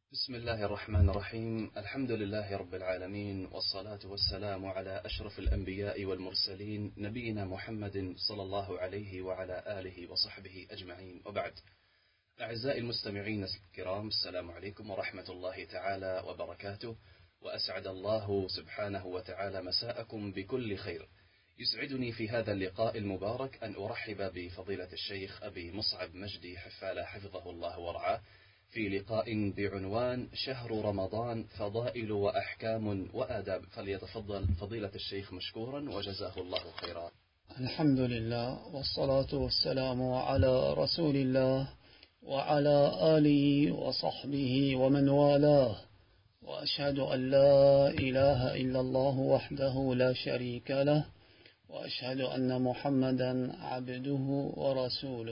بسم الله الرحمن الرحيم. الحمد لله رب العالمين، والصلاة والسلام على أشرف الأنبياء والمرسلين، نبينا محمد صلى الله عليه وعلى آله وصحبه أجمعين، وبعد. أعزائي المستمعين الكرام، السلام عليكم ورحمة الله تعالى وبركاته، وأسعد الله سبحانه وتعالى مساءكم بكل خير. يسعدني في هذا اللقاء المبارك أن أرحب بفضيلة الشيخ أبي مصعب مجدي حفالة حفظه الله ورعاه في لقاء بعنوان شهر رمضان، فضائل وأحكام وآداب. فليتفضل فضيلة الشيخ مشكورا وجزاه الله خيرا. الحمد لله، والصلاة والسلام على رسول الله وعلى آله وصحبه ومن والاه، وأشهد أن لا إله إلا الله وحده لا شريك له، وأشهد أن محمدا عبده ورسوله.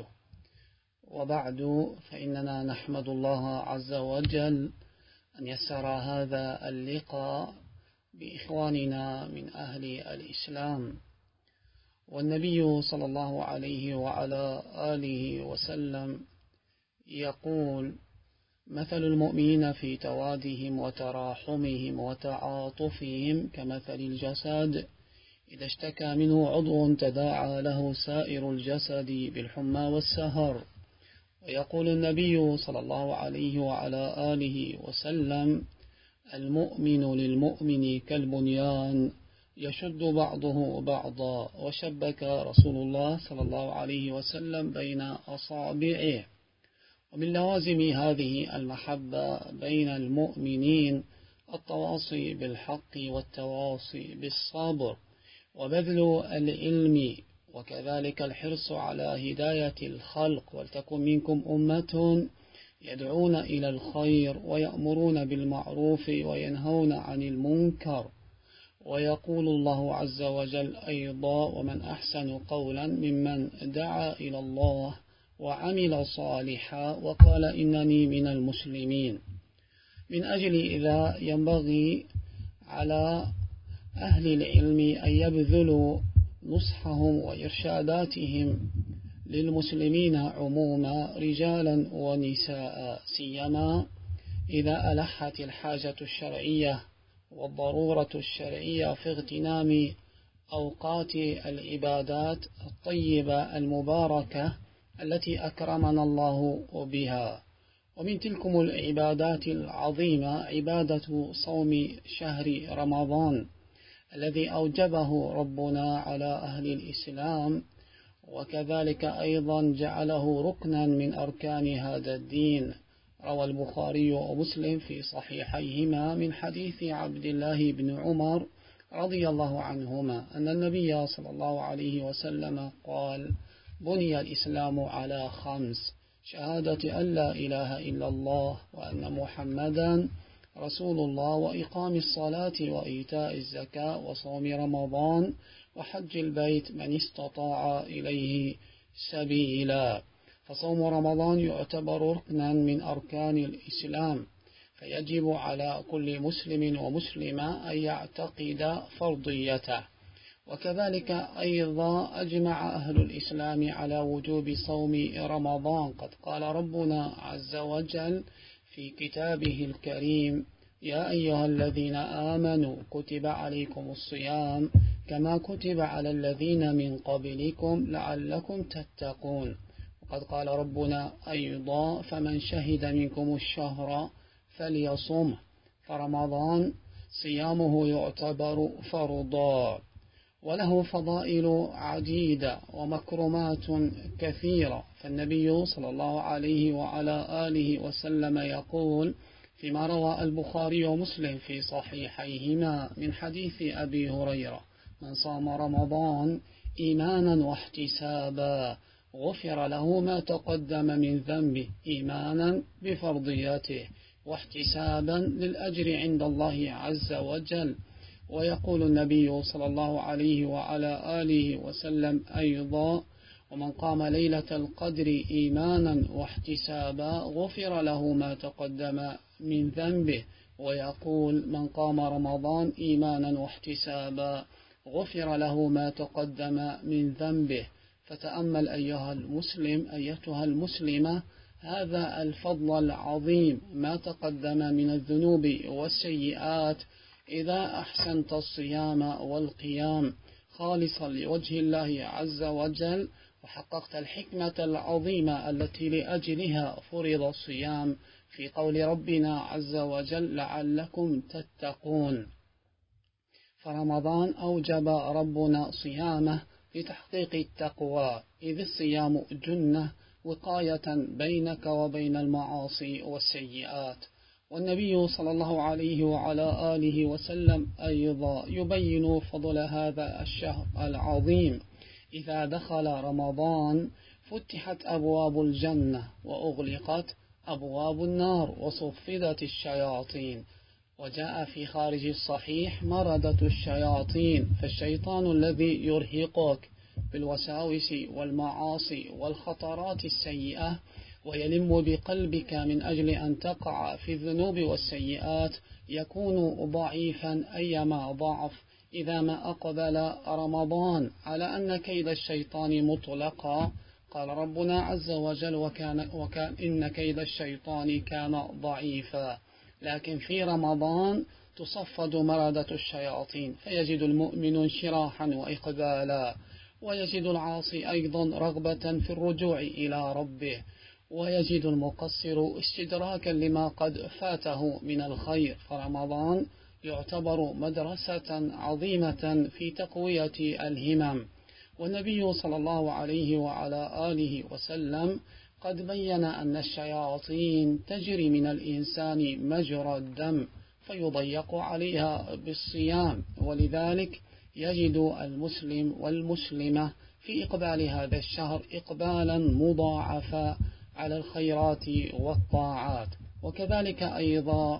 وبعد، فإننا نحمد الله عز وجل أن يسر هذا اللقاء بإخواننا من أهل الإسلام. والنبي صلى الله عليه وعلى آله وسلم يقول: مثل المؤمنين في توادهم وتراحمهم وتعاطفهم كمثل الجسد إذا اشتكى منه عضو تداعى له سائر الجسد بالحمى والسهر. ويقول النبي صلى الله عليه وعلى آله وسلم: المؤمن للمؤمن كالبنيان يشد بعضه بعضا. وشبك رسول الله صلى الله عليه وسلم بين أصابعه. ومن لوازم هذه المحبة بين المؤمنين التواصي بالحق والتواصي بالصبر وبذل العلم، وكذلك الحرص على هداية الخلق. ولتكن منكم أمة يدعون إلى الخير ويأمرون بالمعروف وينهون عن المنكر. ويقول الله عز وجل أيضا: ومن أحسن قولا ممن دعا إلى الله وعمل صالحا وقال إنني من المسلمين. من أجل إذا ينبغي على أهل العلم أن يبذلوا نصحهم وإرشاداتهم للمسلمين عموما، رجالا ونساء، سيما إذا ألحت الحاجة الشرعية والضرورة الشرعية في اغتنام أوقات العبادات الطيبة المباركة التي أكرمنا الله بها. ومن تلكم العبادات العظيمة عبادة صوم شهر رمضان الذي أوجبه ربنا على أهل الإسلام، وكذلك أيضا جعله ركنا من أركان هذا الدين. روى البخاري ومسلم في صحيحيهما من حديث عبد الله بن عمر رضي الله عنهما أن النبي صلى الله عليه وسلم قال: بني الإسلام على 5: شهادة أن لا إله إلا الله وأن محمدا رسول الله، وإقام الصلاة وإيتاء الزكاة وصوم رمضان وحج البيت من استطاع إليه سبيلا. فصوم رمضان يعتبر ركنا من أركان الإسلام، فيجب على كل مسلم ومسلمة أن يعتقد فرضيته. وكذلك أيضا أجمع أهل الإسلام على وجوب صوم رمضان. قد قال ربنا عز وجل في كتابه الكريم: يا أيها الذين آمنوا كتب عليكم الصيام كما كتب على الذين من قبلكم لعلكم تتقون. وقد قال ربنا أيضا: فمن شهد منكم الشهر فليصمه. فرمضان صيامه يعتبر فرضا، وله فضائل عديدة ومكرمات كثيرة. فالنبي صلى الله عليه وعلى آله وسلم يقول فيما روى البخاري ومسلم في صحيحيهما من حديث أبي هريرة: من صام رمضان إيمانا واحتسابا غفر له ما تقدم من ذنبه، إيمانا بفرضيته واحتسابا للأجر عند الله عز وجل. ويقول النبي صلى الله عليه وعلى آله وسلم أيضا: ومن قام ليلة القدر إيمانا واحتسابا غفر له ما تقدم من ذنبه. ويقول: من قام رمضان إيمانا واحتسابا غفر له ما تقدم من ذنبه. فتأمل أيها المسلم أيتها المسلمة هذا الفضل العظيم ما تقدم من الذنوب والسيئات إذا أحسنت الصيام والقيام خالصا لوجه الله عز وجل، وحققت الحكمة العظيمة التي لأجلها فرض الصيام في قول ربنا عز وجل لعلكم تتقون. فرمضان أوجب ربنا صيامه لتحقيق التقوى، إذ الصيام جنة وقاية بينك وبين المعاصي والسيئات. والنبي صلى الله عليه وعلى آله وسلم أيضا يبين فضل هذا الشهر العظيم. إذا دخل رمضان فتحت أبواب الجنة وأغلقت أبواب النار وصفدت الشياطين. وجاء في خارج الصحيح مردة الشياطين، فالشيطان الذي يرهقك بالوساوس والمعاصي والخطرات السيئة ويلم بقلبك من أجل أن تقع في الذنوب والسيئات يكون ضعيفا أيما ضعف إذا ما أقبل رمضان، على أن كيد الشيطان مطلقا. قال ربنا عز وجل وكان إن كيد الشيطان كان ضعيفا. لكن في رمضان تصفد مردة الشياطين، فيجد المؤمن انشراحا وإقبالا، ويجد العاصي أيضا رغبة في الرجوع إلى ربه، ويجد المقصر استدراكا لما قد فاته من الخير. فرمضان يعتبر مدرسة عظيمة في تقوية الهمم. والنبي صلى الله عليه وعلى آله وسلم قد بين أن الشياطين تجري من الإنسان مجرى الدم فيضيق عليها بالصيام، ولذلك يجد المسلم والمسلمة في إقبال هذا الشهر إقبالا مضاعفا على الخيرات والطاعات. وكذلك أيضا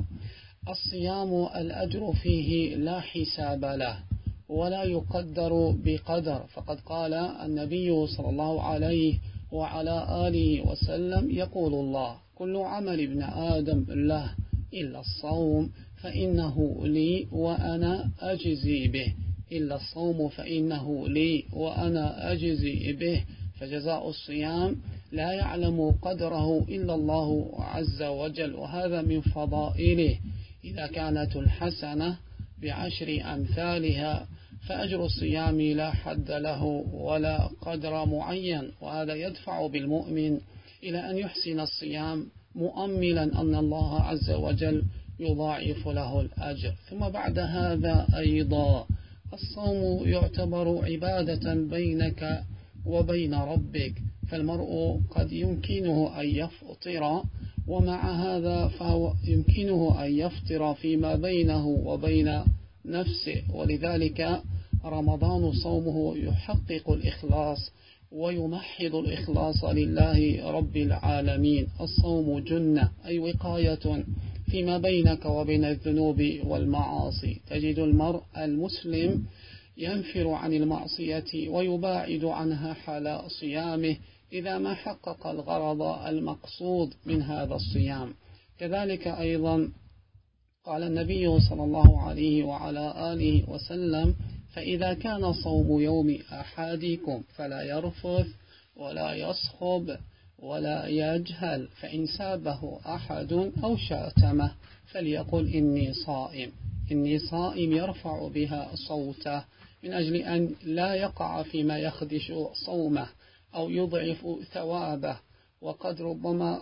الصيام الأجر فيه لا حساب له ولا يقدر بقدر، فقد قال النبي صلى الله عليه وعلى آله وسلم يقول الله كل عمل ابن آدم له إلا الصوم فإنه لي وأنا أجزي به، إلا الصوم فإنه لي وأنا أجزي به. فجزاء الصيام لا يعلم قدره إلا الله عز وجل، وهذا من فضائله. إذا كانت الحسنة ب10 أمثالها فأجر الصيام لا حد له ولا قدر معين، وهذا يدفع بالمؤمن إلى أن يحسن الصيام مؤملا أن الله عز وجل يضاعف له الأجر. ثم بعد هذا أيضا الصوم يعتبر عبادة بينك وبين ربك، فالمرء قد يمكنه أن يفطر، ومع هذا فهو يمكنه أن يفطر فيما بينه وبين نفسه، ولذلك رمضان صومه يحقق الإخلاص ويمحض الإخلاص لله رب العالمين. الصوم جنة أي وقاية فيما بينك وبين الذنوب والمعاصي. تجد المرء المسلم ينفر عن المعصية ويباعد عنها حال صيامه إذا ما حقق الغرض المقصود من هذا الصيام. كذلك أيضا قال النبي صلى الله عليه وعلى آله وسلم فإذا كان صوم يوم أحدكم فلا يرفث ولا يصخب ولا يجهل، فإن سابه أحد أو شاتمه فليقل إني صائم. إني صائم يرفع بها صوته من أجل أن لا يقع فيما يخدش صومه أو يضعف ثوابه، وقد ربما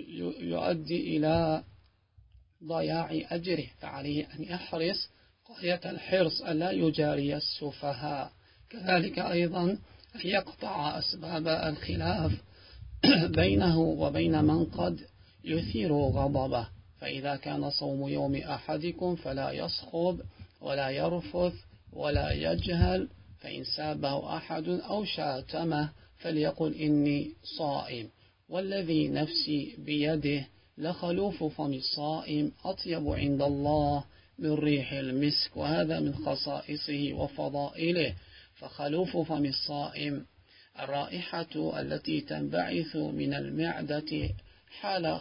يؤدي إلى ضياع أجره، فعليه أن يحرص غاية الحرص ألا يجاري السفهاء. كذلك أيضا أن يقطع أسباب الخلاف بينه وبين من قد يثير غضبه. فإذا كان صوم يوم أحدكم فلا يصخب ولا يرفث ولا يجهل، فإن سابه أحد أو شاتمه فليقل إني صائم. والذي نفسي بيده لخلوف فم الصائم أطيب عند الله من ريح المسك، وهذا من خصائصه وفضائله. فخلوف فم الصائم الرائحة التي تنبعث من المعدة حال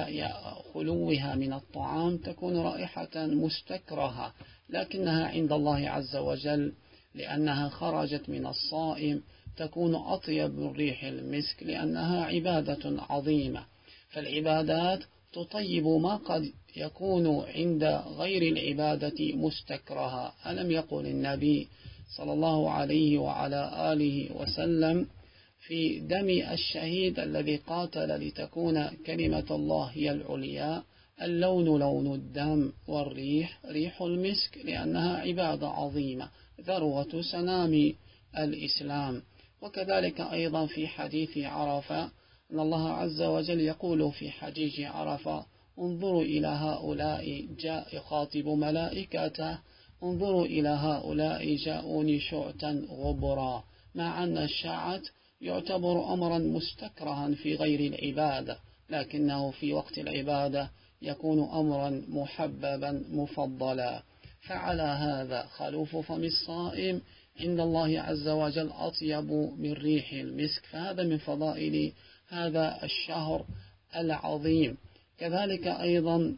خلوها من الطعام تكون رائحة مستكرهة، لكنها عند الله عز وجل لأنها خرجت من الصائم تكون أطيب من ريح المسك، لأنها عبادة عظيمة. فالعبادات تطيب ما قد يكون عند غير العبادة مستكرها. ألم يقل النبي صلى الله عليه وعلى آله وسلم في دم الشهيد الذي قاتل لتكون كلمة الله هي العليا: اللون لون الدم والريح ريح المسك، لأنها عبادة عظيمة ذروة سنام الإسلام. وكذلك أيضا في حديث عرفة أن الله عز وجل يقول في حديث عرفة: انظروا إلى هؤلاء، جاء يخاطب ملائكته: انظروا إلى هؤلاء جاءوني شعتا غبرا، مع أن الشعث يعتبر أمرا مستكرها في غير العبادة، لكنه في وقت العبادة يكون أمرا محببا مفضلا. فعلى هذا خلوف فم الصائم عند الله عز وجل أطيب من ريح المسك، فهذا من فضائل هذا الشهر العظيم. كذلك أيضا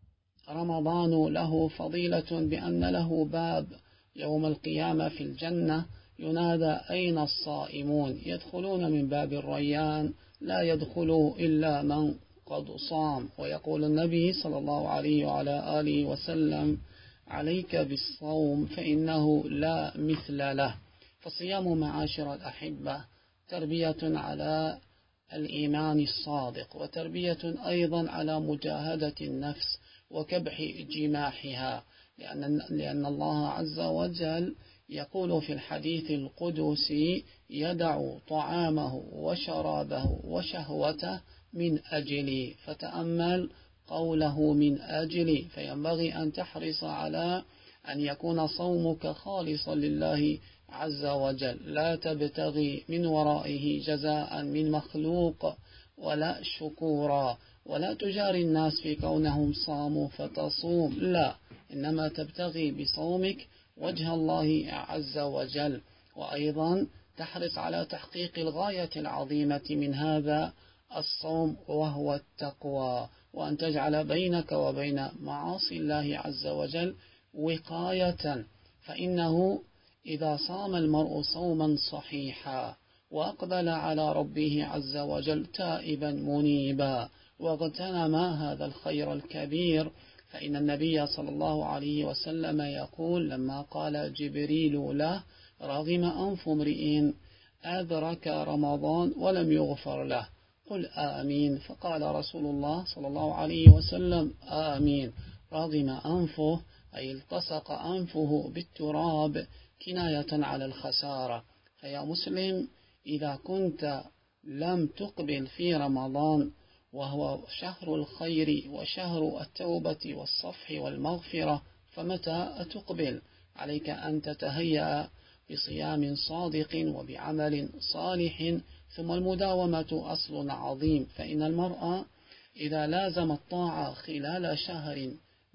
رمضان له فضيلة بأن له باب يوم القيامة في الجنة ينادى: أين الصائمون؟ يدخلون من باب الريان، لا يدخل إلا من قد صام. ويقول النبي صلى الله عليه وعلى آله وسلم: عليك بالصوم فإنه لا مثل له. فالصيام معاشر الأحبة تربية على الإيمان الصادق، وتربية أيضا على مجاهدة النفس وكبح جماحها، لأن الله عز وجل يقول في الحديث القدسي: يدع طعامه وشرابه وشهوته من أجلي. فتأمل قوله من أجلي، فينبغي أن تحرص على أن يكون صومك خالصا لله عز وجل، لا تبتغي من ورائه جزاء من مخلوق ولا شكورا، ولا تجاري الناس في كونهم صاموا فتصوم، لا، إنما تبتغي بصومك وجه الله عز وجل. وأيضا تحرص على تحقيق الغاية العظيمة من هذا الصوم، وهو التقوى، وأن تجعل بينك وبين معاصي الله عز وجل وقاية. فإنه إذا صام المرء صوما صحيحا وأقبل على ربه عز وجل تائبا منيبا واغتنم هذا الخير الكبير، فإن النبي صلى الله عليه وسلم يقول لما قال جبريل له: رغم أنف امرئ أدرك رمضان ولم يغفر له، قل آمين. فقال رسول الله صلى الله عليه وسلم: آمين. رغم أنفه أي التصق أنفه بالتراب، كناية على الخسارة. فيا مسلم، إذا كنت لم تقبل في رمضان وهو شهر الخير وشهر التوبة والصفح والمغفرة، فمتى تقبل؟ عليك أن تتهيأ بصيام صادق وبعمل صالح، ثم المداومة أصل عظيم. فإن المرء إذا لازم الطاعة خلال شهر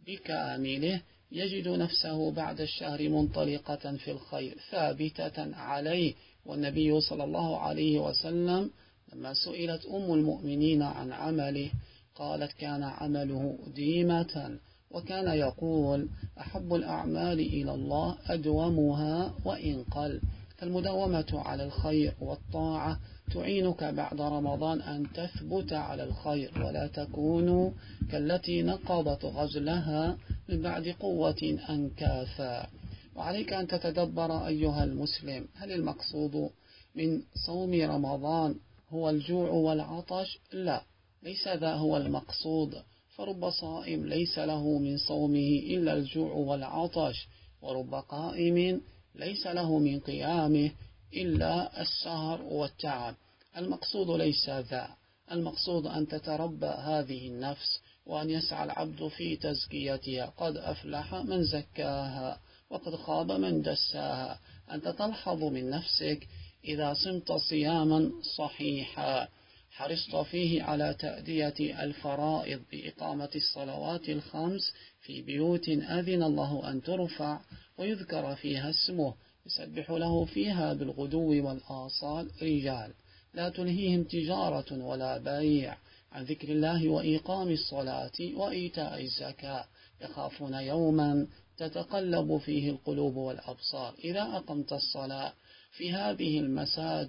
بكامله يجد نفسه بعد الشهر منطلقة في الخير ثابتة عليه. والنبي صلى الله عليه وسلم لما سئلت أم المؤمنين عن عمله قالت: كان عمله ديمة، وكان يقول: أحب الأعمال إلى الله أدومها وإن قل. فالمداومة على الخير والطاعة تعينك بعد رمضان أن تثبت على الخير، ولا تكون كالتي نقضت غزلها من بعد قوة أنكاثا. وعليك أن تتدبر أيها المسلم، هل المقصود من صوم رمضان هو الجوع والعطش؟ لا، ليس ذا هو المقصود. فرب صائم ليس له من صومه إلا الجوع والعطش، ورب قائم ليس له من قيامه إلا السهر والتعب. المقصود ليس ذا، المقصود أن تتربى هذه النفس، وأن يسعى العبد في تزكيتها. قد أفلح من زكاها وقد خاب من دساها. أنت تلحظ من نفسك إذا صمت صياما صحيحا حرصت فيه على تأدية الفرائض بإقامة الصلوات الخمس في بيوت أذن الله أن ترفع ويذكر فيها اسمه، يسبح له فيها بالغدو والآصال رجال لا تلهيهم تجارة ولا بيع عن ذكر الله وإقام الصلاة وإيتاء الزكاة، يخافون يوما تتقلب فيه القلوب والأبصار. إذا أقمت الصلاة في هذه المساجد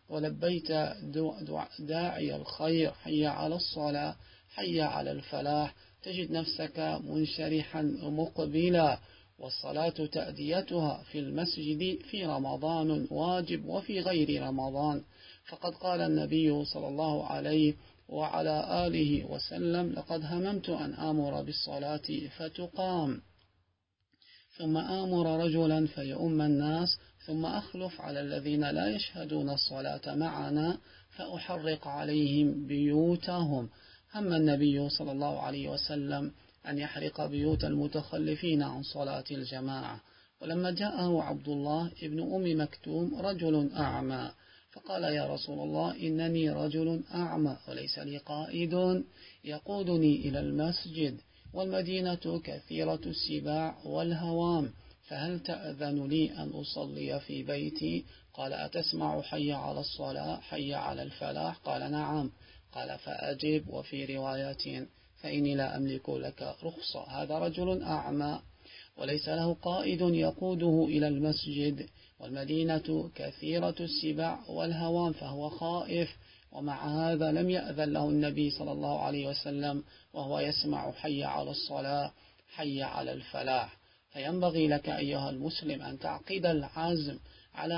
ولبيت داعي الخير، حي على الصلاة، حي على الفلاح، تجد نفسك منشرحا مقبلا. والصلاة تأديتها في المسجد في رمضان واجب وفي غير رمضان، فقد قال النبي صلى الله عليه وعلى آله وسلم: لقد هممت أن آمر بالصلاة فتقام، ثم آمر رجلا فيؤم الناس، ثم أخلف على الذين لا يشهدون الصلاة معنا فأحرق عليهم بيوتهم. هم النبي صلى الله عليه وسلم أن يحرق بيوت المتخلفين عن صلاة الجماعة. ولما جاءه عبد الله ابن أم مكتوم رجل أعمى فقال: يا رسول الله، إنني رجل أعمى وليس لي قائد يقودني إلى المسجد، والمدينة كثيرة السباع والهوام، فهل تأذن لي أن أصلي في بيتي؟ قال: أتسمع حي على الصلاة، حي على الفلاح؟ قال: نعم. قال: فأجب. وفي رواية: فإني لا أملك لك رخصة. هذا رجل أعمى وليس له قائد يقوده إلى المسجد، والمدينة كثيرة السباع والهوام، فهو خائف، ومع هذا لم يأذن له النبي صلى الله عليه وسلم وهو يسمع حي على الصلاة، حي على الفلاح. فينبغي لك أيها المسلم أن تعقد العزم على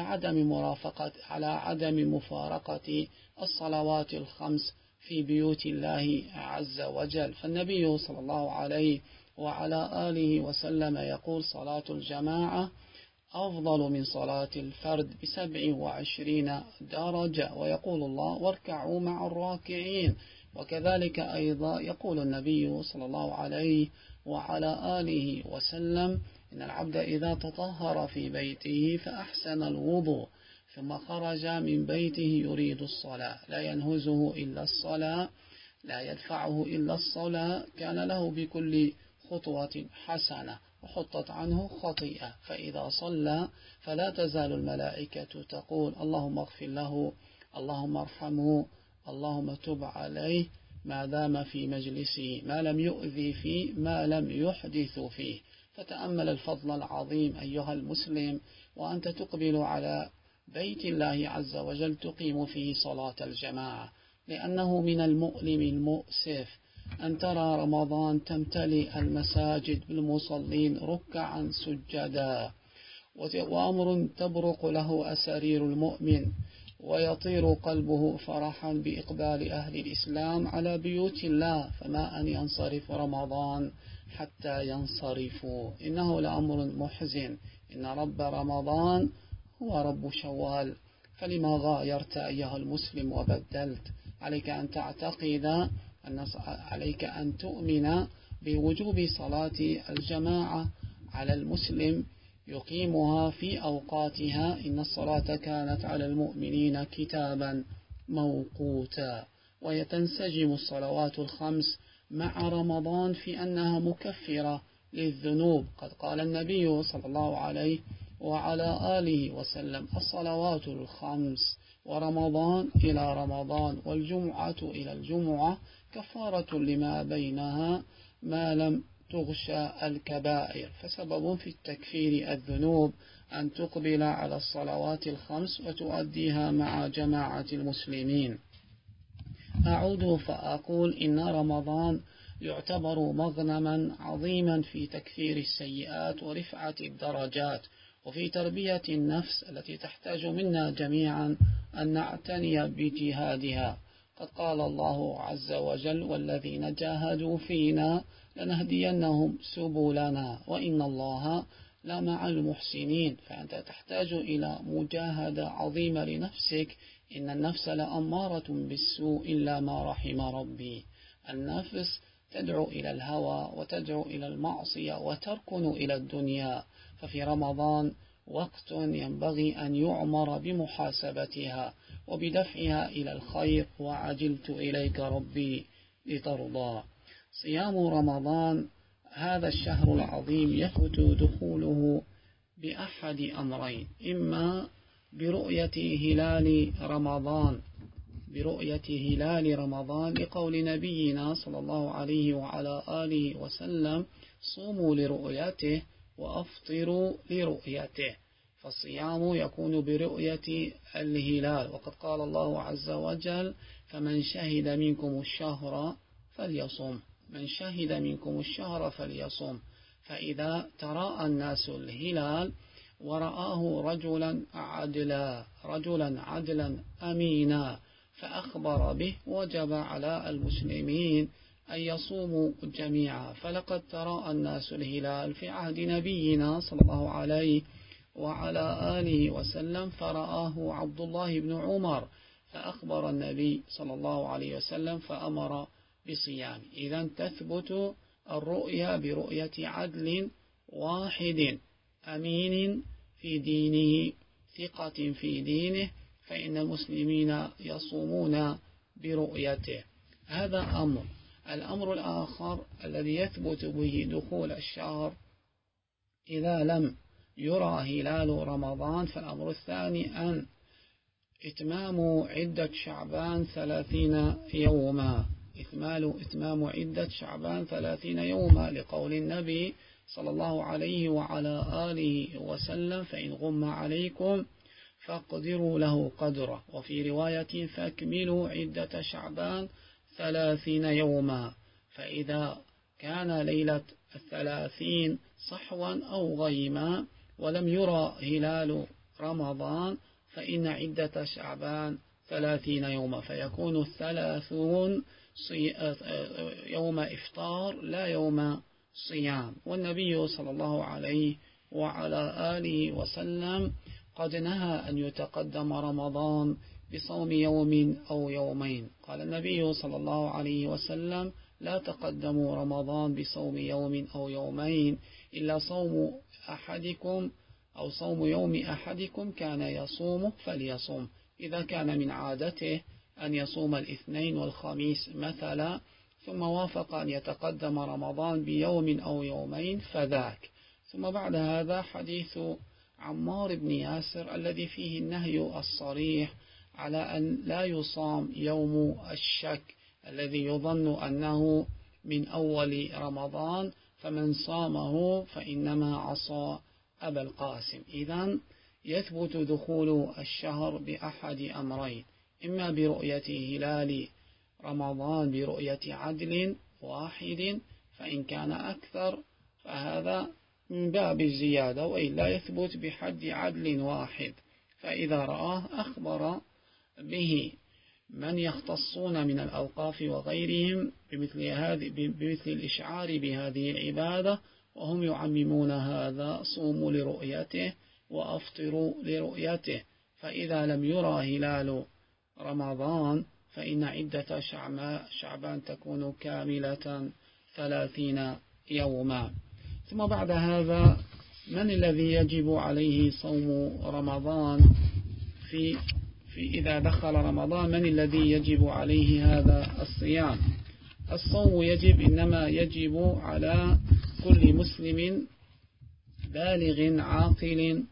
عدم مفارقة الصلوات الخمس في بيوت الله عز وجل. فالنبي صلى الله عليه وعلى آله وسلم يقول: صلاة الجماعة أفضل من صلاة الفرد ب27 درجة، ويقول الله: واركعوا مع الراكعين. وكذلك أيضا يقول النبي صلى الله عليه وعلى آله وسلم: إن العبد إذا تطهر في بيته فأحسن الوضوء ثم خرج من بيته يريد الصلاة، لا ينهزه إلا الصلاة، لا يدفعه إلا الصلاة، كان له بكل خطوة حسنة وحطت عنه خطيئة. فإذا صلى فلا تزال الملائكة تقول: اللهم اغفر له، اللهم ارحمه، اللهم تب عليه، ما دام في مجلسه، ما لم يؤذي فيه، ما لم يحدث فيه. فتأمل الفضل العظيم أيها المسلم، وأنت تقبل على بيت الله عز وجل تقيم فيه صلاة الجماعة، لأنه من المؤلم المؤسف أن ترى رمضان تمتلئ المساجد بالمصلين ركعا سجدا، وأمر تبرق له أسارير المؤمن ويطير قلبه فرحا بإقبال أهل الإسلام على بيوت الله، فما أن ينصرف رمضان حتى ينصرفوا. إنه لأمر محزن. إن رب رمضان هو رب شوال، فلما غايرت أيها المسلم وبدلت؟ عليك أن تعتقد عليك أن تؤمن بوجوب صلاة الجماعة على المسلم يقيمها في أوقاتها. إن الصلاة كانت على المؤمنين كتابا موقوتا. ويتنسجم الصلوات الخمس مع رمضان في أنها مكفرة للذنوب. قد قال النبي صلى الله عليه وعلى آله وسلم: الصلوات الخمس ورمضان إلى رمضان والجمعة إلى الجمعة كفارة لما بينها ما لم تغشى الكبائر. فسبب في التكفير الذنوب أن تقبل على الصلوات الخمس وتؤديها مع جماعة المسلمين. أعود فأقول: إن رمضان يعتبر مغنما عظيما في تكفير السيئات ورفعة الدرجات وفي تربية النفس التي تحتاج منا جميعا أن نعتني بجهادها. قد قال الله عز وجل: والذين جاهدوا فينا لنهدينهم سبلنا وإن الله لمع المحسنين. فأنت تحتاج إلى مجاهدة عظيمة لنفسك. إن النفس لأمارة بالسوء إلا ما رحم ربي. النفس تدعو إلى الهوى وتدعو إلى المعصية وتركن إلى الدنيا. ففي رمضان وقت ينبغي أن يعمر بمحاسبتها وبدفعها إلى الخير. وعجلت إليك ربي لترضى. صيام رمضان هذا الشهر العظيم يفوت دخوله بأحد أمرين: إما برؤية هلال رمضان لقول نبينا صلى الله عليه وعلى آله وسلم: صوموا لرؤيته وأفطروا لرؤيته. فالصيام يكون برؤية الهلال، وقد قال الله عز وجل: فمن شهد منكم الشهر فليصم. من شهد منكم الشهر فليصم. فإذا تراءى الناس الهلال ورآه رجلا عدلا أمينا فأخبر به، وجب على المسلمين أن يصوموا جميعا. فلقد تراءى الناس الهلال في عهد نبينا صلى الله عليه وعلى آله وسلم، فرآه عبد الله بن عمر فأخبر النبي صلى الله عليه وسلم فأمر بصيام. إذن تثبت الرؤيا برؤية عدل واحد أمين في دينه، ثقة في دينه، فإن المسلمين يصومون برؤيته. هذا أمر. الأمر الآخر الذي يثبت به دخول الشهر إذا لم يرى هلال رمضان، فالأمر الثاني أن إتمام عدة شعبان 30 يوما. إتمام عدة شعبان 30 يوما، لقول النبي صلى الله عليه وعلى آله وسلم: فإن غم عليكم فاقدروا له قدره. وفي رواية: فاكملوا عدة شعبان 30 يوما. فإذا كان ليلة 30 صحوا أو غيما ولم يرى هلال رمضان، فإن عدة شعبان 30 يوما، فيكون 30 يوم إفطار لا يوم صيام. والنبي صلى الله عليه وعلى آله وسلم قد نهى أن يتقدم رمضان بصوم يوم أو يومين. قال النبي صلى الله عليه وسلم: لا تقدموا رمضان بصوم يوم أو يومين إلا صوم أحدكم أو صوم يوم أحدكم كان يصومه فليصوم. إذا كان من عادته أن يصوم الاثنين والخميس مثلا، ثم وافق أن يتقدم رمضان بيوم أو يومين فذاك. ثم بعد هذا حديث عمار بن ياسر الذي فيه النهي الصريح على أن لا يصام يوم الشك الذي يظن أنه من أول رمضان، فمن صامه فإنما عصى أبا القاسم. إذن يثبت دخول الشهر بأحد أمرين: إما برؤية هلال رمضان برؤية عدل واحد، فإن كان أكثر فهذا من باب الزيادة، وإلا يثبت بحد عدل واحد. فإذا رآه أخبر به من يختصون من الأوقاف وغيرهم بمثل الإشعار بهذه العبادة، وهم يعممون هذا: صوموا لرؤيته وأفطروا لرؤيته. فإذا لم يرى هلال رمضان فإن عدة شعبان تكون كاملة 30 يوما. ثم بعد هذا: من الذي يجب عليه صوم رمضان في إذا دخل رمضان؟ من الذي يجب عليه هذا الصيام؟ الصوم إنما يجب على كل مسلم بالغ عاقل،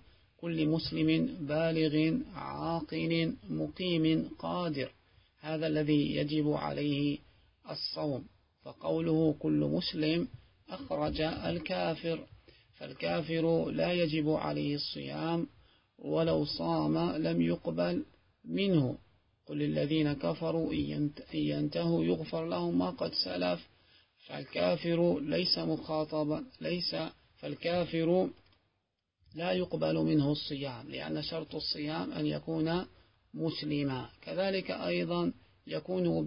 مقيم قادر، هذا الذي يجب عليه الصوم. فقوله كل مسلم أخرج الكافر، فالكافر لا يجب عليه الصيام، ولو صام لم يقبل منه. قل للذين كفروا إن ينتهوا يغفر لهم ما قد سلف. فالكافر ليس مخاطبا، فالكافر لا يقبل منه الصيام، لأن شرط الصيام أن يكون مسلما. كذلك أيضا يكون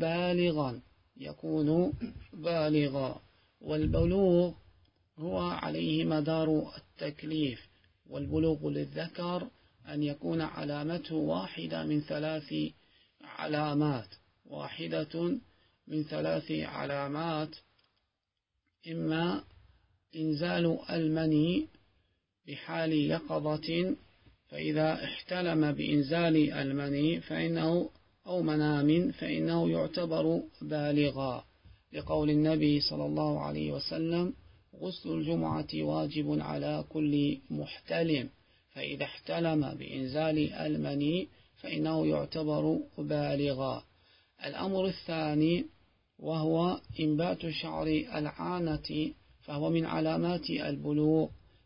بالغا، والبلوغ هو عليه مدار التكليف. والبلوغ للذكر أن يكون علامته واحدة من 3 علامات: إما إنزال المني بحال يقظة، فإذا احتلم بإنزال المني أو منام فإنه يعتبر بالغا، لقول النبي صلى الله عليه وسلم: غسل الجمعة واجب على كل محتلم، فإذا احتلم بإنزال المني فإنه يعتبر بالغا. الأمر الثاني وهو إنبات شعر العانة، فهو من علامات البلوغ،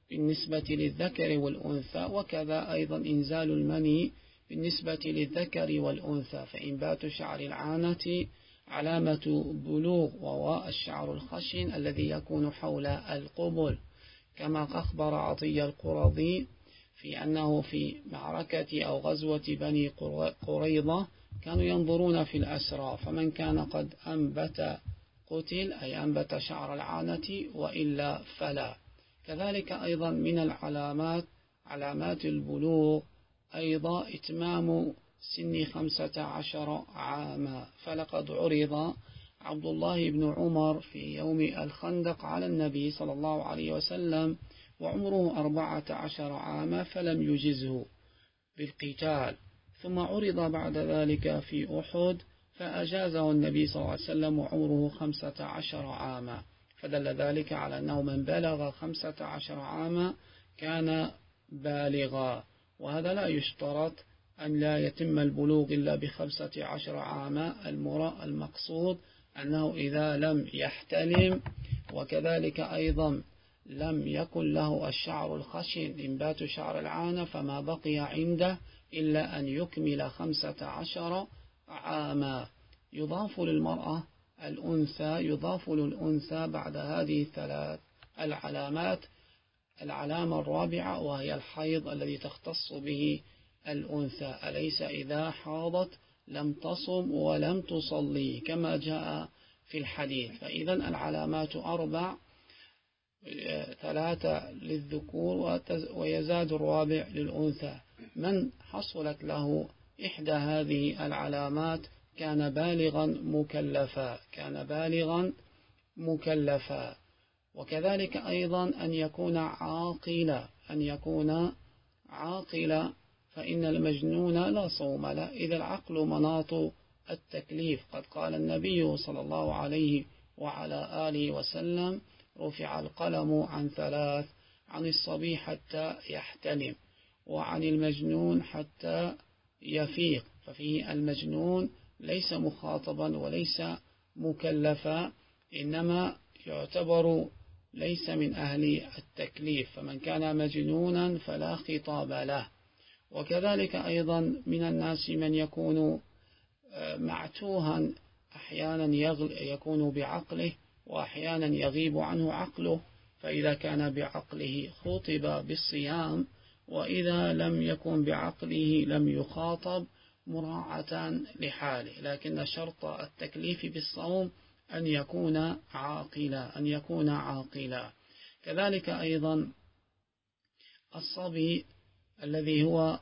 بالنسبة للذكر والأنثى، وكذا أيضا إنزال المني بالنسبة للذكر والأنثى. فإنبات شعر العانة علامة بلوغ، وهو الشعر الخشن الذي يكون حول القبل، كما أخبر عطية القرظي في أنه في معركة أو غزوة بني قريظة كانوا ينظرون في الأسرى، فمن كان قد أنبت قتل، أي أنبت شعر العانة، وإلا فلا. كذلك أيضا من علامات البلوغ أيضا إتمام سن 15 عاما. فلقد عرض عبد الله بن عمر في يوم الخندق على النبي صلى الله عليه وسلم وعمره 14 عاما فلم يجزه بالقتال، ثم عرض بعد ذلك في أحد فأجازه النبي صلى الله عليه وسلم وعمره 15 عاما، فدل ذلك على أنه من بلغ 15 عاما كان بالغا. وهذا لا يشترط أن لا يتم البلوغ إلا ب15 عاما، المقصود أنه إذا لم يحتلم، وكذلك أيضا لم يكن له الشعر الخشن إنبات شعر العانة، فما بقي عنده إلا أن يكمل 15 عاما. يضاف للمرأة بعد هذه الثلاث العلامات العلامة الرابعة، وهي الحيض الذي تختص به الأنثى. أليس إذا حاضت لم تصم ولم تصلي كما جاء في الحديث؟ فإذا العلامات 4، 3 للذكور ويزاد الرابع للأنثى. من حصلت له إحدى هذه العلامات كان بالغا مكلفا. وكذلك أيضا أن يكون عاقلا، فإن المجنون لا صوم له، إذا العقل مناط التكليف. قد قال النبي صلى الله عليه وعلى آله وسلم: رفع القلم عن 3، عن الصبي حتى يحتلم، وعن المجنون حتى يفيق. ففيه المجنون ليس مخاطبا وليس مكلفا، إنما يعتبر ليس من أهل التكليف، فمن كان مجنونا فلا خطاب له. وكذلك أيضا من الناس من يكون معتوها، أحيانا يكون بعقله وأحيانا يغيب عنه عقله، فإذا كان بعقله خطب بالصيام، وإذا لم يكن بعقله لم يخاطب مراعاة لحاله. لكن شرط التكليف بالصوم أن يكون عاقلا. كذلك أيضا الصبي الذي هو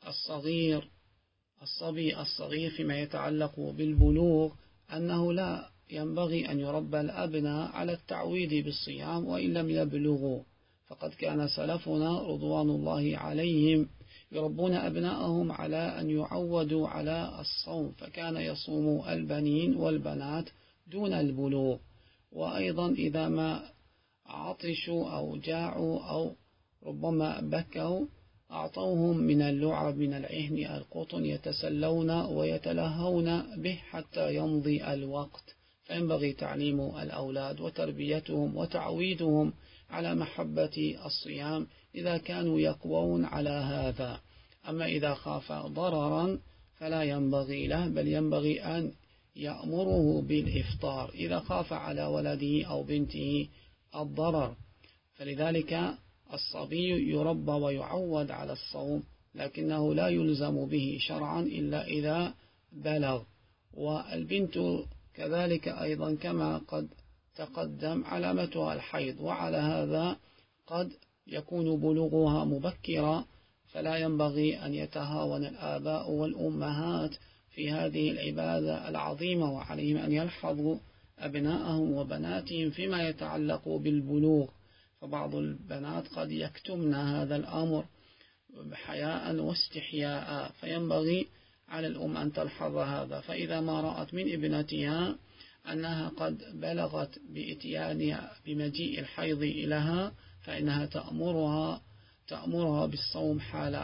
الصبي الصغير فيما يتعلق بالبلوغ، أنه لا ينبغي أن يربى الأبناء على التعويد بالصيام وإن لم يبلغوا، فقد كان سلفنا رضوان الله عليهم يربون أبناءهم على أن يعودوا على الصوم، فكان يصوم البنين والبنات دون البلوغ. وأيضا إذا ما عطشوا أو جاعوا أو ربما بكوا أعطوهم من اللعب من العهن القطن يتسلون ويتلهون به حتى يمضي الوقت. فينبغي تعليم الأولاد وتربيتهم وتعويدهم على محبة الصيام إذا كانوا يقوون على هذا. أما إذا خاف ضررا فلا ينبغي له، بل ينبغي أن يأمره بالإفطار إذا خاف على ولده أو بنته الضرر. فلذلك الصبي يربى ويعود على الصوم، لكنه لا يلزم به شرعا إلا إذا بلغ. والبنت كذلك أيضا كما قد تقدم علامتها الحيض، وعلى هذا قد يكون بلوغها مبكرا، فلا ينبغي أن يتهاون الآباء والأمهات في هذه العبادة العظيمة، وعليهم أن يلحظوا أبناءهم وبناتهم فيما يتعلق بالبلوغ. فبعض البنات قد يكتمن هذا الأمر حياء واستحياء، فينبغي على الأم أن تلحظ هذا. فإذا ما رأت من ابنتها أنها قد بلغت بإتيانها بمجيء الحيض إليها، فإنها تأمرها بالصوم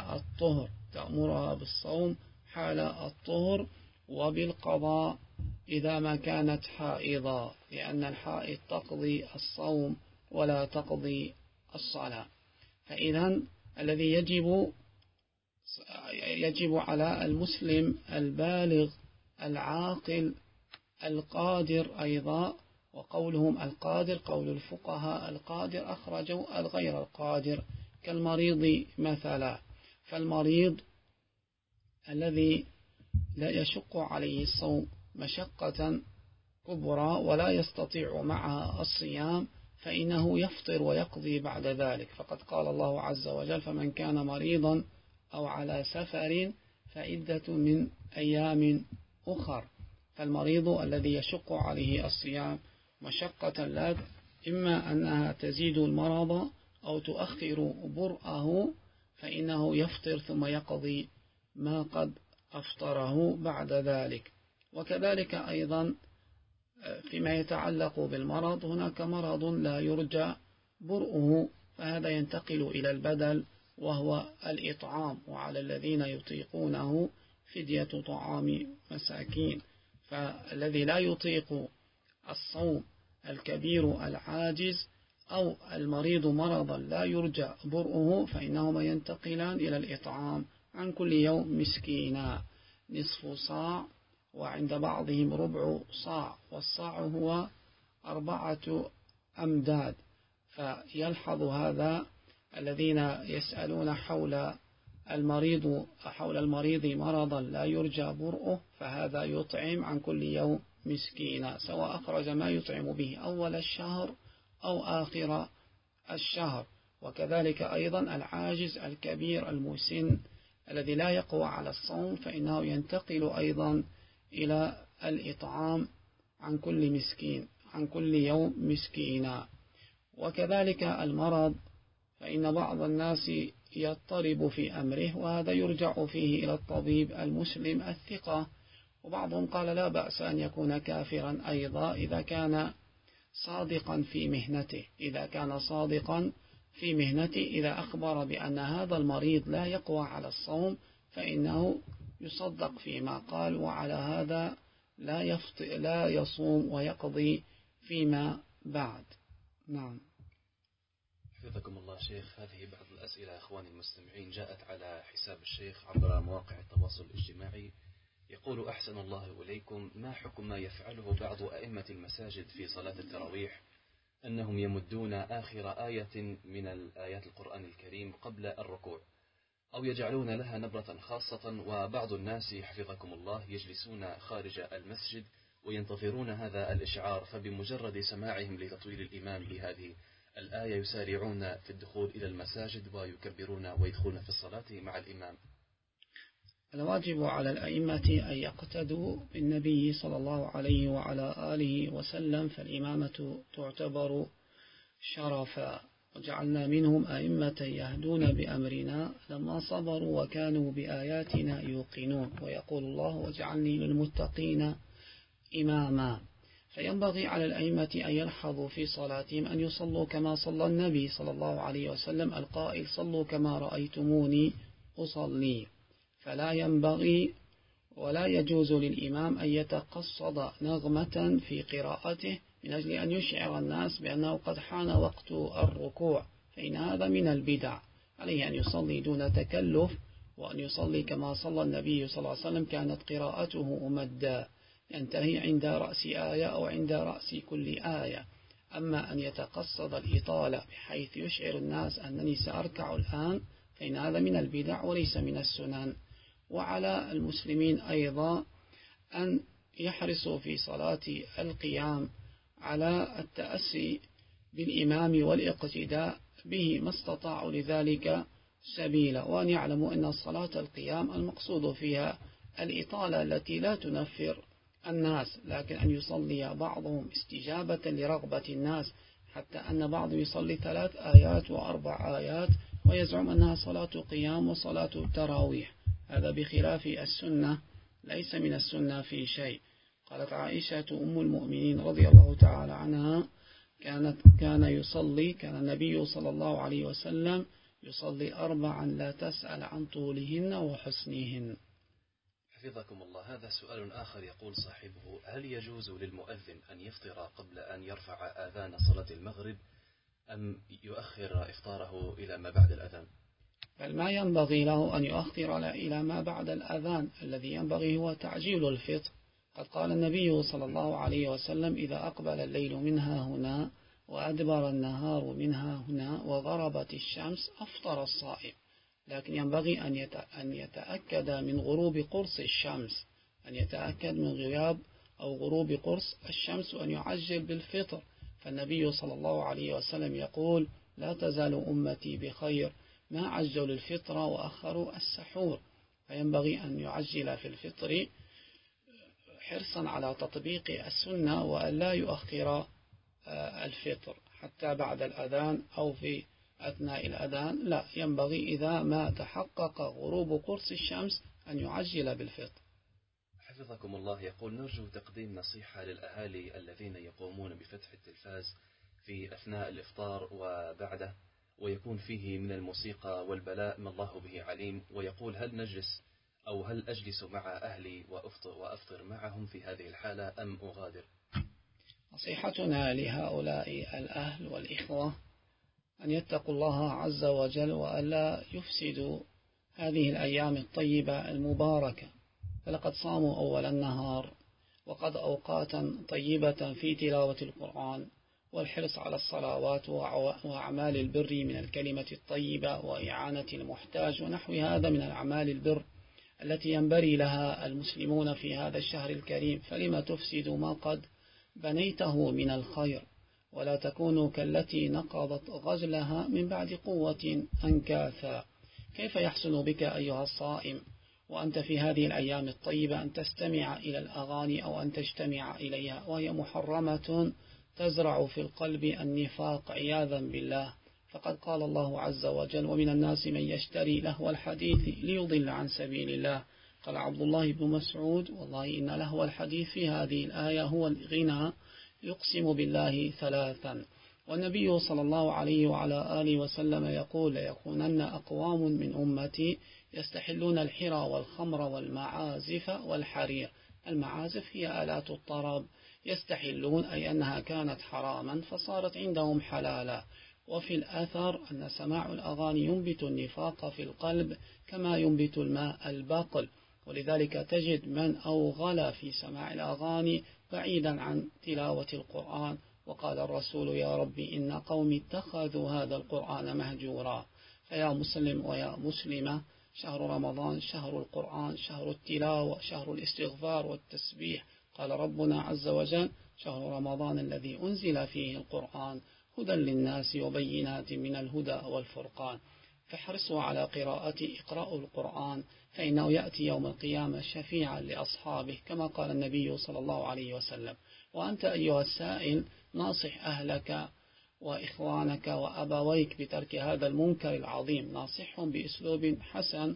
حال الطهر، وبالقضاء إذا ما كانت حائضا، لأن الحائض تقضي الصوم ولا تقضي الصلاة. فإذا الذي يجب على المسلم البالغ العاقل القادر أيضا، وقولهم القادر قول الفقهاء القادر أخرجوا الغير القادر كالمريض مثلا. فالمريض الذي لا يشق عليه الصوم مشقة كبرى ولا يستطيع معها الصيام فإنه يفطر ويقضي بعد ذلك، فقد قال الله عز وجل: فمن كان مريضا أو على سفر فعدة من أيام أخر. فالمريض الذي يشق عليه الصيام مشقة لا إما أنها تزيد المرض أو تؤخر برأه فإنه يفطر ثم يقضي ما قد أفطره بعد ذلك. وكذلك أيضا فيما يتعلق بالمرض هناك مرض لا يرجى برؤه، فهذا ينتقل إلى البدل وهو الإطعام، وعلى الذين يطيقونه فدية طعام مساكين. فالذي لا يطيق الصوم الكبير العاجز أو المريض مرضا لا يرجى برؤه فإنهما ينتقلان إلى الإطعام عن كل يوم مسكينا نصف صاع، وعند بعضهم ربع صاع، والصاع هو 4 أمداد. فيلحظ هذا الذين يسألون حول المريض مرضا لا يرجى برؤه، فهذا يطعم عن كل يوم مسكينا، سواء أخرج ما يطعم به أول الشهر أو آخر الشهر. وكذلك أيضا العاجز الكبير المسن الذي لا يقوى على الصوم فإنه ينتقل أيضا إلى الإطعام عن كل يوم مسكينا. وكذلك المرض فإن بعض الناس يضطرب في أمره، وهذا يرجع فيه إلى الطبيب المسلم الثقة، وبعضهم قال لا بأس أن يكون كافرا أيضا إذا كان صادقا في مهنته إذا أخبر بأن هذا المريض لا يقوى على الصوم فإنه يصدق فيما قال، وعلى هذا لا يصوم ويقضي فيما بعد. نعم. حفظكم الله شيخ. هذه بعض الأسئلة أخواني المستمعين جاءت على حساب الشيخ عبر مواقع التواصل الاجتماعي. يقول: أحسن الله إليكم، ما حكم ما يفعله بعض أئمة المساجد في صلاة التراويح أنهم يمدون آخر آية من الآيات القرآن الكريم قبل الركوع، أو يجعلون لها نبرة خاصة، وبعض الناس حفظكم الله يجلسون خارج المسجد وينتظرون هذا الإشعار، فبمجرد سماعهم لتطويل الإمام لهذه الآية يسارعون في الدخول إلى المساجد ويكبرون ويدخلون في الصلاة مع الإمام. الواجب على الأئمة أن يقتدوا بالنبي صلى الله عليه وعلى آله وسلم، فالإمامة تعتبر شرفا، وجعلنا منهم أئمة يهدون بأمرنا لما صبروا وكانوا بآياتنا يوقنون، ويقول الله: وجعلني للمتقين إماما. فينبغي على الأئمة أن يلحظوا في صلاتهم أن يصلوا كما صلى النبي صلى الله عليه وسلم القائل: صلوا كما رأيتموني أصلي. فلا ينبغي ولا يجوز للإمام أن يتقصد نغمة في قراءته من أجل أن يشعر الناس بأنه قد حان وقت الركوع، فإن هذا من البدع. عليه أن يصلي دون تكلف، وأن يصلي كما صلى النبي صلى الله عليه وسلم، كانت قراءته أمدا ينتهي عند رأس آية أو عند رأس كل آية. أما أن يتقصد الإطالة بحيث يشعر الناس أنني سأركع الآن فإن هذا من البدع وليس من السنن. وعلى المسلمين أيضا أن يحرصوا في صلاة القيام على التأسي بالإمام والاقتداء به ما استطاعوا لذلك سبيلا، وأن يعلموا أن صلاة القيام المقصود فيها الإطالة التي لا تنفر الناس، لكن أن يصلي بعضهم استجابة لرغبة الناس، حتى أن بعض يصلي 3 آيات و4 آيات ويزعم أنها صلاة قيام وصلاة تراويح. هذا بخلاف السنة، ليس من السنة في شيء. قالت عائشة أم المؤمنين رضي الله تعالى عنها: كان النبي صلى الله عليه وسلم يصلي 4 لا تسأل عن طولهن وحسنهن. حفظكم الله. هذا سؤال آخر، يقول صاحبه: هل يجوز للمؤذن أن يفطر قبل أن يرفع آذان صلاة المغرب، أم يؤخر إفطاره إلى ما بعد الأذان؟ بل ما ينبغي له أن يؤخر إلى ما بعد الأذان، الذي ينبغي هو تعجيل الفطر. قد قال النبي صلى الله عليه وسلم: إذا أقبل الليل منها هنا وأدبر النهار منها هنا وغربت الشمس أفطر الصائم. لكن ينبغي أن يتأكد من غروب قرص الشمس، أن يتأكد من غياب أو غروب قرص الشمس وأن يعجل بالفطر. فالنبي صلى الله عليه وسلم يقول: لا تزال أمتي بخير ما عجلوا الفطر وأخروا السحور. فينبغي أن يعجل في الفطر حرصا على تطبيق السنة، وأن لا يؤخر الفطر حتى بعد الأذان أو في أثناء الأذان. لا، ينبغي إذا ما تحقق غروب قرص الشمس أن يعجل بالفطر. حفظكم الله يقول: نرجو تقديم نصيحة للأهالي الذين يقومون بفتح التلفاز في أثناء الإفطار وبعده، ويكون فيه من الموسيقى والبلاء ما الله به عليم، ويقول: هل أجلس مع أهلي وأفطر معهم في هذه الحالة أم أغادر؟ نصيحتنا لهؤلاء الأهل والإخوة أن يتقوا الله عز وجل وألا يفسدوا هذه الأيام الطيبة المباركة، فلقد صاموا أول النهار وقد أوقاتا طيبة في تلاوة القرآن والحرص على الصلوات وأعمال البر من الكلمة الطيبة وإعانة المحتاج ونحو هذا من الأعمال البر التي ينبري لها المسلمون في هذا الشهر الكريم. فلما تفسد ما قد بنيته من الخير؟ ولا تكونوا كالتي نقضت غزلها من بعد قوة أنكاثا. كيف يحسن بك أيها الصائم وأنت في هذه الأيام الطيبة أن تستمع إلى الأغاني أو أن تجتمع إليها، وهي محرمة تزرع في القلب النفاق عياذا بالله. فقد قال الله عز وجل: ومن الناس من يشتري لهو الحديث ليضل عن سبيل الله. قال عبد الله بن مسعود: والله إن لهو الحديث في هذه الآية هو الغنى، يقسم بالله ثلاثا. والنبي صلى الله عليه وعلى آله وسلم يقول: ليكونن أقوام من أمتي يستحلون الحرى والخمر والمعازف والحرير. المعازف هي آلات الطرب، يستحلون أي أنها كانت حراما فصارت عندهم حلالا. وفي الأثر أن سماع الأغاني ينبت النفاق في القلب كما ينبت الماء البقل، ولذلك تجد من أوغل في سماع الأغاني بعيدا عن تلاوة القرآن. وقال الرسول: يا ربي إن قومي اتخذوا هذا القرآن مهجورا. فيا مسلم ويا مسلمة، شهر رمضان شهر القرآن، شهر التلاوة، شهر الاستغفار والتسبيح. قال ربنا عز وجل: شهر رمضان الذي أنزل فيه القرآن هدى للناس وبينات من الهدى والفرقان. فاحرصوا على اقرأوا القرآن، فإنه يأتي يوم القيامة شفيعا لأصحابه كما قال النبي صلى الله عليه وسلم. وأنت أيها السائل ناصح أهلك وإخوانك وأبويك بترك هذا المنكر العظيم، ناصحهم بأسلوب حسن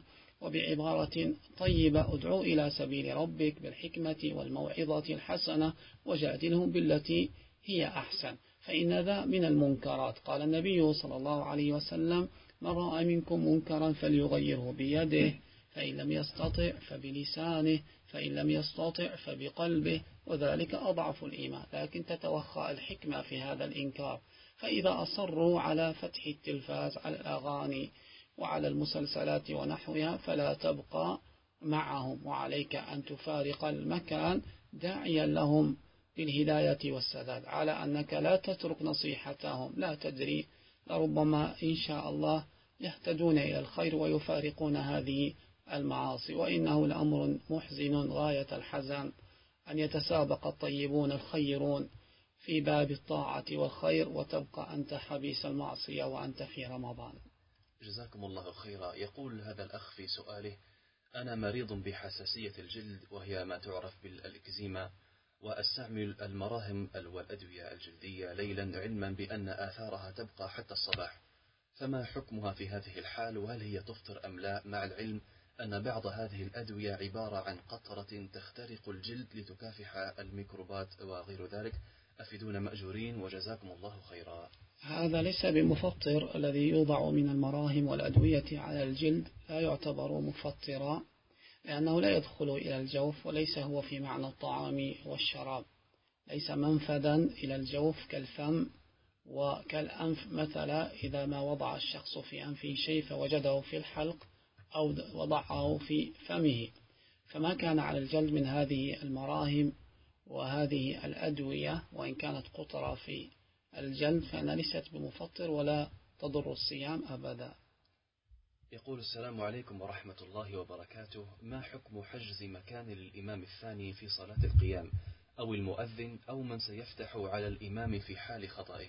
وبعبارة طيبة. ادعو إلى سبيل ربك بالحكمة والموعظة الحسنة وجادلهم بالتي هي أحسن، فإن ذا من المنكرات. قال النبي صلى الله عليه وسلم: من رأى منكم منكرا فليغيره بيده، فإن لم يستطع فبلسانه، فإن لم يستطع فبقلبه، وذلك أضعف الإيمان. لكن تتوخى الحكمة في هذا الإنكار. فإذا أصروا على فتح التلفاز على الأغاني وعلى المسلسلات ونحوها فلا تبقى معهم، وعليك أن تفارق المكان داعيا لهم بالهداية والسداد، على أنك لا تترك نصيحتهم. لا تدري، لربما إن شاء الله يهتدون إلى الخير ويفارقون هذه المعاصي. وإنه لأمر محزن غاية الحزن أن يتسابق الطيبون الخيرون في باب الطاعة والخير، وتبقى أنت حبيس المعصية وأنت في رمضان. جزاكم الله خيرا. يقول هذا الأخ في سؤاله: أنا مريض بحساسية الجلد وهي ما تعرف بالإكزيما، وأستعمل المراهم والأدوية الجلدية ليلا علما بأن آثارها تبقى حتى الصباح، فما حكمها في هذه الحال؟ وهل هي تفطر أم لا، مع العلم أن بعض هذه الأدوية عبارة عن قطرة تخترق الجلد لتكافح الميكروبات وغير ذلك؟ أفيدونا مأجورين وجزاكم الله خيرا. هذا ليس بمفطر. الذي يوضع من المراهم والأدوية على الجلد لا يعتبر مفطرا، لأنه لا يدخل إلى الجوف، وليس هو في معنى الطعام والشراب، ليس منفذا إلى الجوف كالفم وكالأنف مثلا إذا ما وضع الشخص في أنفه شيء فوجده في الحلق أو وضعه في فمه، فما كان على الجلد من هذه المراهم وهذه الأدوية وإن كانت قطرة في الجلد فإنها ليست بمفطر ولا تضر الصيام أبدا. يقول: السلام عليكم ورحمة الله وبركاته، ما حكم حجز مكان للإمام الثاني في صلاة القيام أو المؤذن أو من سيفتح على الإمام في حال خطئه؟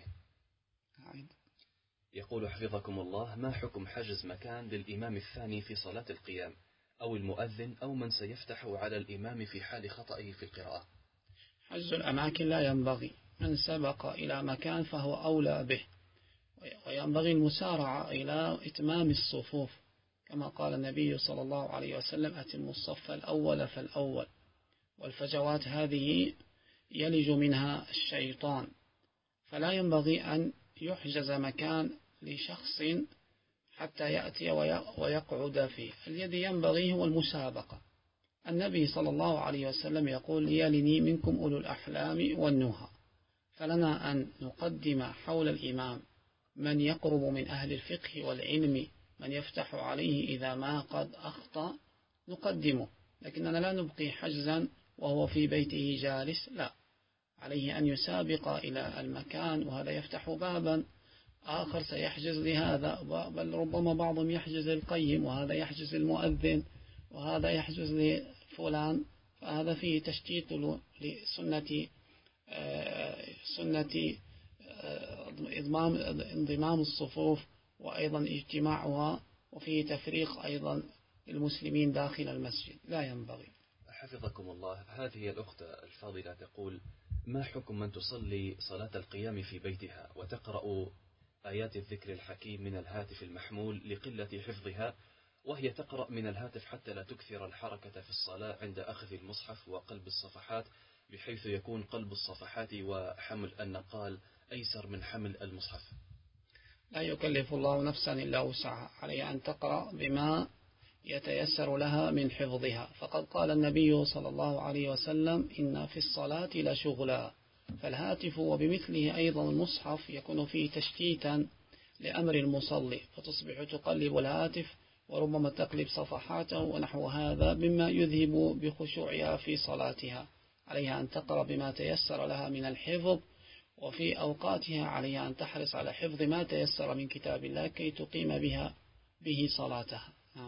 يقول حفظكم الله: ما حكم حجز مكان للإمام الثاني في صلاة القيام أو المؤذن أو من سيفتح على الإمام في حال خطئه في القراءة؟ حجز الأماكن لا ينبغي، من سبق إلى مكان فهو أولى به، وينبغي المسارعة إلى إتمام الصفوف كما قال النبي صلى الله عليه وسلم: أتم الصف الأول فالأول. والفجوات هذه يلج منها الشيطان، فلا ينبغي أن يحجز مكان لشخص حتى يأتي ويقعد فيه. الذي ينبغي هو المسابقة. النبي صلى الله عليه وسلم يقول: يلني منكم أولو الأحلام والنهى، فلنا أن نقدم حول الإمام من يقرب من أهل الفقه والعلم، من يفتح عليه إذا ما قد أخطأ نقدمه، لكننا لا نبقي حجزا وهو في بيته جالس، لا، عليه أن يسابق إلى المكان، وهذا يفتح بابا آخر سيحجز لهذا، بل ربما بعضهم يحجز القيم، وهذا يحجز المؤذن، وهذا يحجز لفلان، فهذا فيه تشتيت لسنة انضمام الصفوف وأيضا اجتماعها، وفيه تفريق أيضا المسلمين داخل المسجد، لا ينبغي. حفظكم الله، هذه الأخت الفاضلة تقول: ما حكم من تصلي صلاة القيام في بيتها وتقرأ آيات الذكر الحكيم من الهاتف المحمول لقلة حفظها، وهي تقرأ من الهاتف حتى لا تكثر الحركة في الصلاة عند أخذ المصحف وقلب الصفحات، بحيث يكون قلب الصفحات وحمل النقال أيسر من حمل المصحف؟ لا يكلف الله نفسا إلا وسعها، عليها أن تقرأ بما يتيسر لها من حفظها، فقد قال النبي صلى الله عليه وسلم: إن في الصلاة لشغلا. فالهاتف وبمثله أيضا المصحف يكون فيه تشتيتا لأمر المصلي، فتصبح تقلب الهاتف وربما تقلب صفحاته ونحو هذا مما يذهب بخشوعها في صلاتها. عليها أن تقرأ بما تيسر لها من الحفظ، وفي أوقاتها عليها أن تحرص على حفظ ما تيسر من كتاب الله كي تقيم به صلاتها.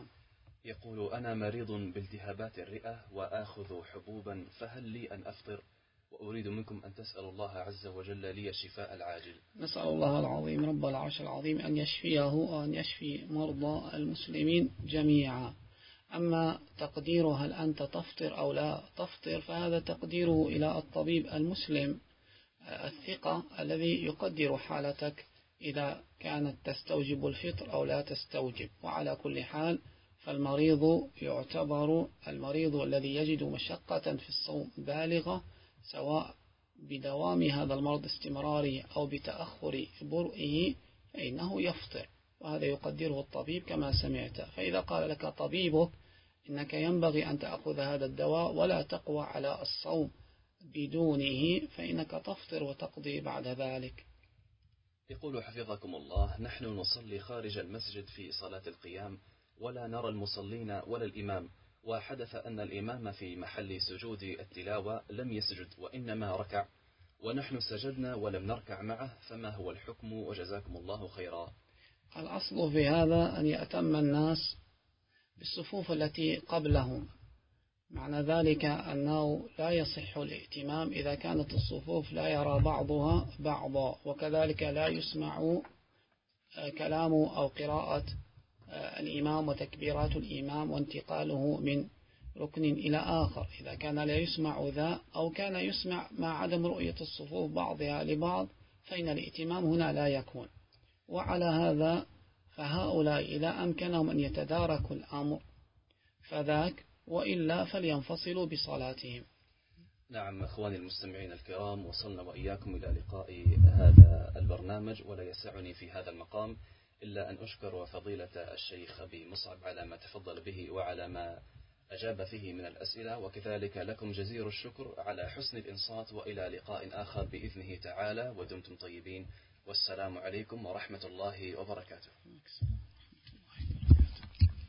يقول: أنا مريض بالتهابات الرئة وآخذ حبوبا، فهل لي أن أفطر؟ وأريد منكم أن تسأل الله عز وجل لي الشفاء العاجل. نسأل الله العظيم رب العرش العظيم أن يشفيه وأن يشفي مرضى المسلمين جميعا. أما تقديره هل أنت تفطر أو لا تفطر فهذا تقديره إلى الطبيب المسلم الثقة الذي يقدر حالتك إذا كانت تستوجب الفطر أو لا تستوجب. وعلى كل حال فالمريض يعتبر المريض الذي يجد مشقة في الصوم بالغة، سواء بدوام هذا المرض استمراره أو بتأخر برئه، فإنه يفطر، وهذا يقدره الطبيب كما سمعت. فإذا قال لك طبيبك إنك ينبغي أن تأخذ هذا الدواء ولا تقوى على الصوم بدونه، فإنك تفطر وتقضي بعد ذلك. يقول حفظكم الله: نحن نصلي خارج المسجد في صلاة القيام ولا نرى المصلين ولا الإمام، وحدث أن الإمام في محل سجود التلاوة لم يسجد وإنما ركع، ونحن سجدنا ولم نركع معه، فما هو الحكم؟ وجزاكم الله خيرا. الأصل في هذا أن يأتم الناس بالصفوف التي قبلهم، معنى ذلك أنه لا يصح الائتمام إذا كانت الصفوف لا يرى بعضها بعضا، وكذلك لا يسمع كلام أو قراءة الإمام وتكبيرات الإمام وانتقاله من ركن إلى آخر. إذا كان لا يسمع ذا أو كان يسمع مع عدم رؤية الصفوف بعضها لبعض فإن الائتمام هنا لا يكون. وعلى هذا فهؤلاء إذا أمكنهم أن يتداركوا الأمر فذاك، وإلا فلينفصلوا بصلاتهم. نعم أخواني المستمعين الكرام، وصلنا وإياكم إلى لقاء هذا البرنامج، ولا يسعني في هذا المقام إلا أن أشكر فضيلة الشيخ أبي مصعب على ما تفضل به وعلى ما أجاب فيه من الأسئلة، وكذلك لكم جزيل الشكر على حسن الإنصات، وإلى لقاء آخر بإذنه تعالى، ودمتم طيبين، والسلام عليكم ورحمة الله وبركاته.